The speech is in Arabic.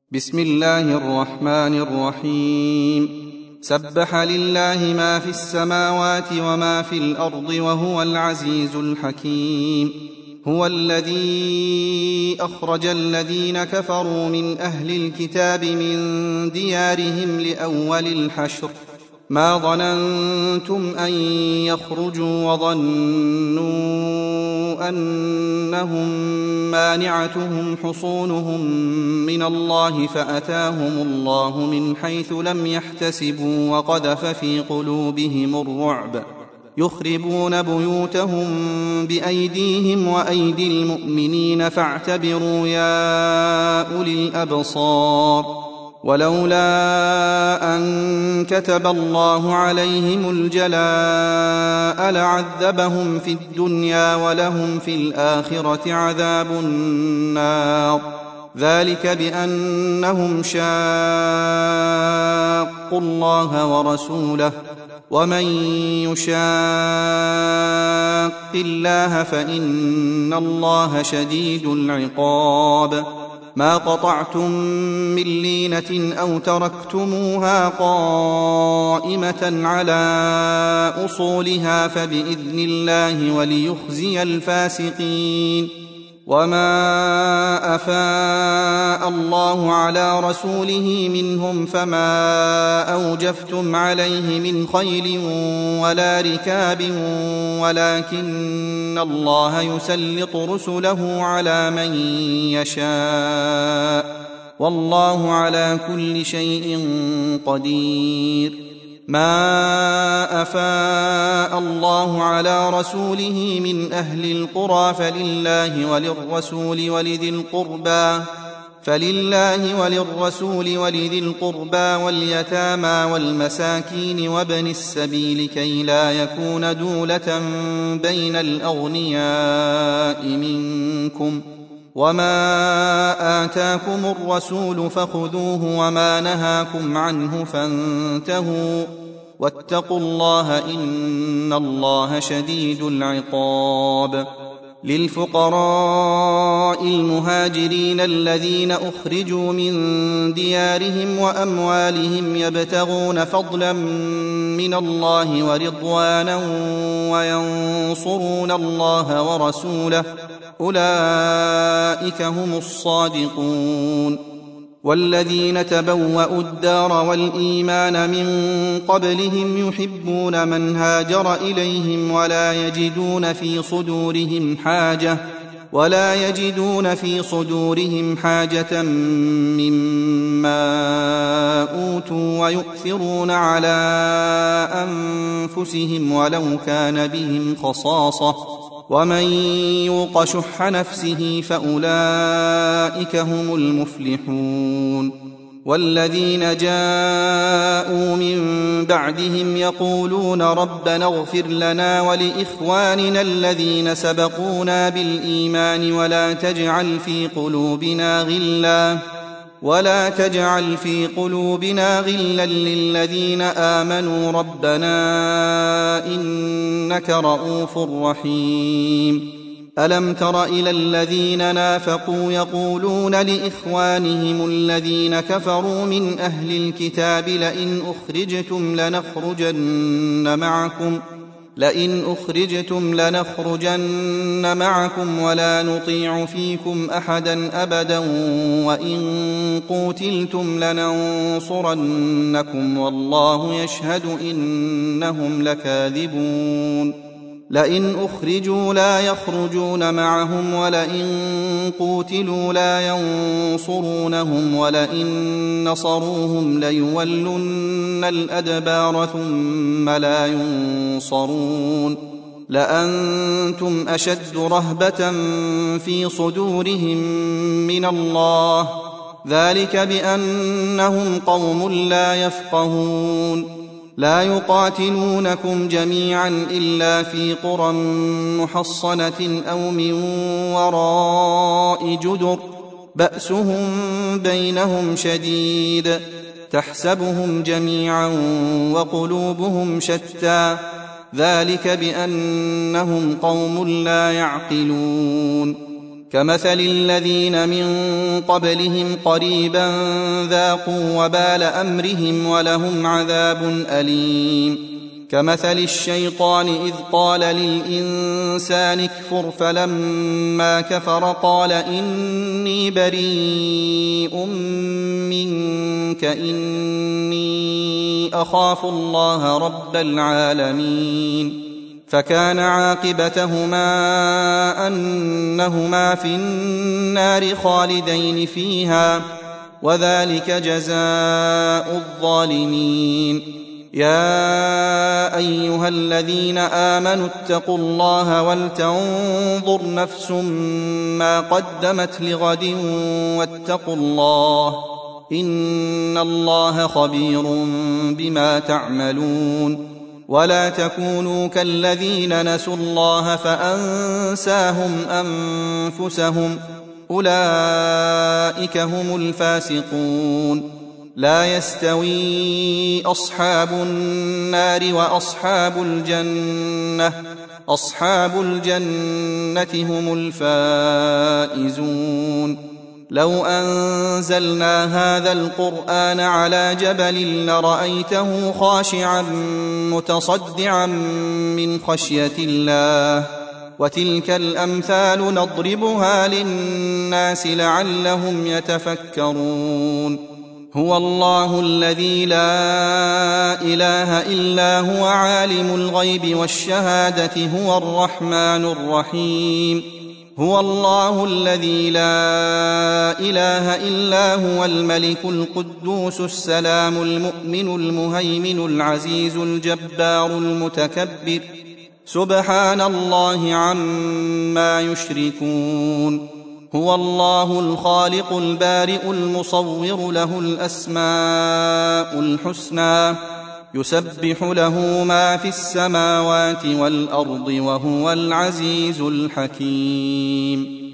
بسم الله الرحمن الرحيم. سبح لله ما في السماوات وما في الأرض وهو العزيز الحكيم. هو الذي أخرج الذين كفروا من أهل الكتاب من ديارهم لأول الحشر ما ظننتم أن يخرجوا وظنوا أنهم مانعتهم حصونهم من الله فأتاهم الله من حيث لم يحتسبوا وقذف في قلوبهم الرعب يخربون بيوتهم بأيديهم وأيدي المؤمنين فاعتبروا يا أولي الأبصار. ولولا أن كتب الله عليهم الجلاء لعذبهم في الدنيا ولهم في الآخرة عذاب النار. ذلك بأنهم شاقوا الله ورسوله ومن يشاق الله فإن الله شديد العقاب. ما قطعتم من لينة أو تركتموها قائمة على أصولها فبإذن الله وليخزي الفاسقين. وما أفاء الله على رسوله منهم فما أوجفتم عليه من خيل ولا ركاب ولكن الله يسلط رسله على من يشاء والله على كل شيء قدير. ما أفاء الله على رسوله من أهل القرى فلله وللرسول ولذي القربى واليتامى والمساكين وابن السبيل كي لا يكون دولة بين الأغنياء منكم. وما آتاكم الرسول فخذوه وما نهاكم عنه فانتهوا واتقوا الله إن الله شديد العقاب. للفقراء المهاجرين الذين أخرجوا من ديارهم وأموالهم يبتغون فضلا من الله ورضوانا وينصرون الله ورسوله أولئك هم الصادقون. والذين تبوأوا الدار والإيمان من قبلهم يحبون من هاجر إليهم ولا يجدون في صدورهم حاجة مما أوتوا ويؤثرون على أنفسهم ولو كان بهم خصاصة ومن يوق شح نفسه فأولئك هم المفلحون. والذين جاءوا من بعدهم يقولون ربنا اغفر لنا ولإخواننا الذين سبقونا بالإيمان ولا تجعل في قلوبنا غلا للذين آمنوا ربنا إنك رؤوف رحيم. ألم تر إلى الذين نافقوا يقولون لإخوانهم الذين كفروا من أهل الكتاب لئن أخرجتم لنخرجن معكم ولا نطيع فيكم أحدا أبدا وإن قوتلتم لننصرنكم والله يشهد إنهم لكاذبون. لئن أخرجوا لا يخرجون معهم ولئن قوتلوا لا ينصرونهم ولئن نصروهم ليولن الأدبار ثم لا ينصرون. لأنتم أشد رهبة في صدورهم من الله ذلك بأنهم قوم لا يفقهون. لا يقاتلونكم جميعا إلا في قرى محصنة أو من وراء جدر بأسهم بينهم شديد تحسبهم جميعا وقلوبهم شتى ذلك بأنهم قوم لا يعقلون. كمثل الذين من قبلهم قريبا ذاقوا وبال أمرهم ولهم عذاب أليم. كمثل الشيطان إذ قال للإنسان اكفر فلما كفر قال إني بريء منك إني أخاف الله رب العالمين. فكان عاقبتهما أنهما في النار خالدين فيها وذلك جزاء الظالمين. يا أيها الذين آمنوا اتقوا الله ولتنظر نفس ما قدمت لغد واتقوا الله إن الله خبير بما تعملون. ولا تكونوا كالذين نسوا الله فأنساهم أنفسهم أولئك هم الفاسقون. لا يستوي أصحاب النار وأصحاب الجنة أصحاب الجنة هم الفائزون. لو أنزلنا هذا القرآن على جبل لرأيته خاشعا متصدعا من خشية الله وتلك الأمثال نضربها للناس لعلهم يتفكرون. هو الله الذي لا إله إلا هو عالم الغيب والشهادة هو الرحمن الرحيم. هو الله الذي لا إله إلا هو الملك القدوس السلام المؤمن المهيمن العزيز الجبار المتكبر سبحان الله عما يشركون. هو الله الخالق البارئ المصور له الأسماء الحسنى يسبح له ما في السماوات والأرض وهو العزيز الحكيم.